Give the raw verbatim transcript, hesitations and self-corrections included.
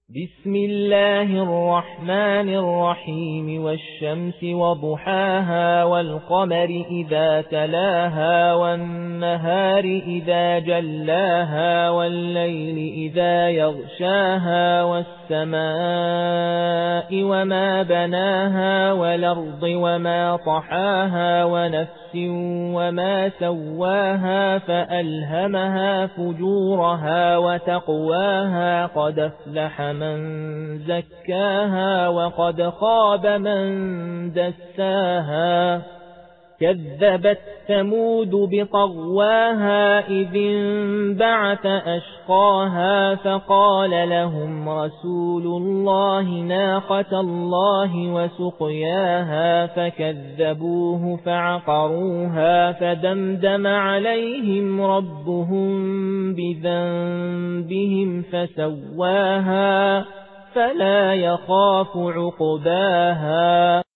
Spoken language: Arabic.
بسم الله الرحمن الرحيم والشمس وضحاها والقمر إذا تلاها والنهار إذا جلاها والليل إذا يغشاها والسماء وما بناها والأرض وما طحاها ونفس وما سواها فألهمها فجورها وتقواها قد أفلح من زكاها وقد خاب من دساها كذبت ثمود بطغواها إذ انبعث أشقاها فقال لهم رسول الله ناقة الله وسقياها فكذبوه فعقروها فدمدم عليهم ربهم بذنبهم فسواها فلا يخاف عقباها.